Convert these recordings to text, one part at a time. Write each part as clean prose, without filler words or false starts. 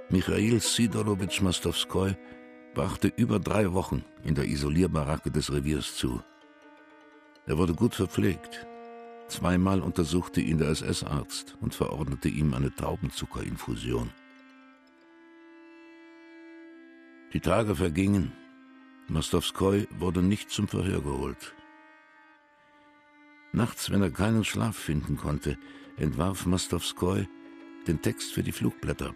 Michail Sidorowitsch Mostowskoi brachte über 3 Wochen in der Isolierbaracke des Reviers zu. Er wurde gut verpflegt. 2-mal untersuchte ihn der SS-Arzt und verordnete ihm eine Traubenzuckerinfusion. Die Tage vergingen. Mostowskoi wurde nicht zum Verhör geholt. Nachts, wenn er keinen Schlaf finden konnte, entwarf Mostowskoi den Text für die Flugblätter.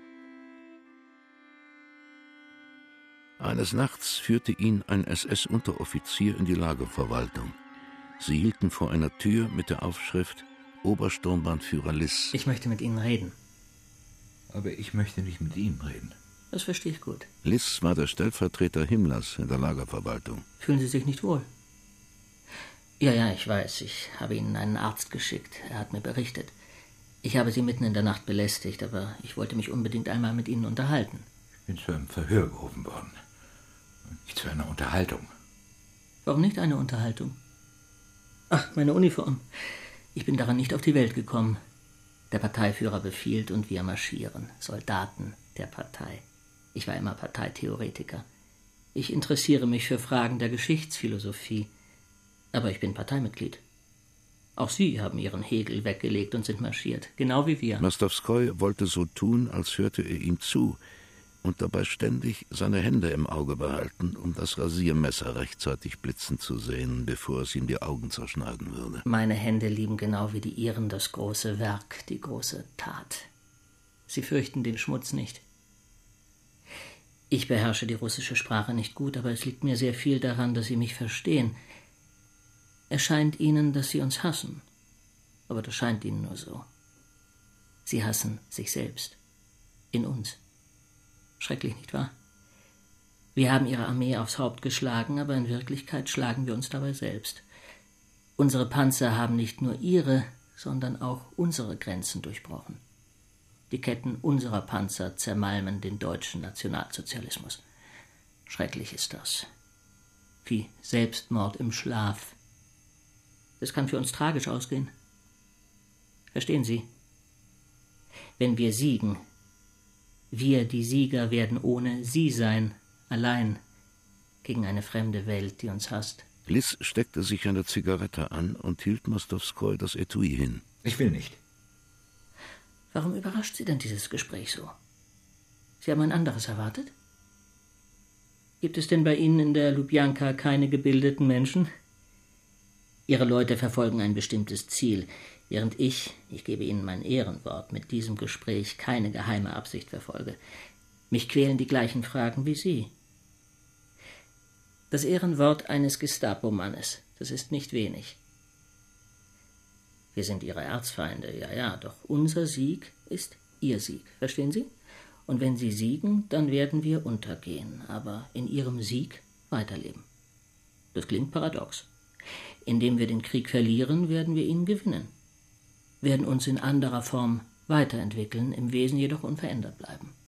Eines Nachts führte ihn ein SS-Unteroffizier in die Lagerverwaltung. Sie hielten vor einer Tür mit der Aufschrift Obersturmbannführer Liss. Ich möchte mit Ihnen reden. Aber ich möchte nicht mit ihm reden. Das verstehe ich gut. Liss war der Stellvertreter Himmlers in der Lagerverwaltung. Fühlen Sie sich nicht wohl? Ja, ich weiß. Ich habe Ihnen einen Arzt geschickt. Er hat mir berichtet. Ich habe Sie mitten in der Nacht belästigt, aber ich wollte mich unbedingt einmal mit Ihnen unterhalten. Ich bin zu einem Verhör gerufen worden. Nicht zu einer Unterhaltung. Warum nicht eine Unterhaltung? Ach, meine Uniform. Ich bin daran nicht auf die Welt gekommen. Der Parteiführer befiehlt und wir marschieren. Soldaten der Partei. Ich war immer Parteitheoretiker. Ich interessiere mich für Fragen der Geschichtsphilosophie. Aber ich bin Parteimitglied. Auch Sie haben Ihren Hegel weggelegt und sind marschiert, genau wie wir. Mostowskoi wollte so tun, als hörte er ihm zu und dabei ständig seine Hände im Auge behalten, um das Rasiermesser rechtzeitig blitzen zu sehen, bevor es ihm die Augen zerschneiden würde. Meine Hände lieben genau wie die Ihren das große Werk, die große Tat. Sie fürchten den Schmutz nicht. Ich beherrsche die russische Sprache nicht gut, aber es liegt mir sehr viel daran, dass Sie mich verstehen. Es scheint Ihnen, dass Sie uns hassen, aber das scheint Ihnen nur so. Sie hassen sich selbst, in uns. Schrecklich, nicht wahr? Wir haben Ihre Armee aufs Haupt geschlagen, aber in Wirklichkeit schlagen wir uns dabei selbst. Unsere Panzer haben nicht nur Ihre, sondern auch unsere Grenzen durchbrochen. Die Ketten unserer Panzer zermalmen den deutschen Nationalsozialismus. Schrecklich ist das. Wie Selbstmord im Schlaf. Das kann für uns tragisch ausgehen. Verstehen Sie? Wenn wir siegen, wir, die Sieger, werden ohne Sie sein, allein, gegen eine fremde Welt, die uns hasst. Liss steckte sich eine Zigarette an und hielt Mostowskoi das Etui hin. Ich will nicht. Warum überrascht Sie denn dieses Gespräch so? Sie haben ein anderes erwartet? Gibt es denn bei Ihnen in der Lubjanka keine gebildeten Menschen? Ihre Leute verfolgen ein bestimmtes Ziel, während ich gebe Ihnen mein Ehrenwort, mit diesem Gespräch keine geheime Absicht verfolge. Mich quälen die gleichen Fragen wie Sie. Das Ehrenwort eines Gestapo-Mannes, das ist nicht wenig. Wir sind Ihre Erzfeinde, ja, doch unser Sieg ist Ihr Sieg, verstehen Sie? Und wenn Sie siegen, dann werden wir untergehen, aber in Ihrem Sieg weiterleben. Das klingt paradox. Indem wir den Krieg verlieren, werden wir ihn gewinnen, werden uns in anderer Form weiterentwickeln, im Wesen jedoch unverändert bleiben.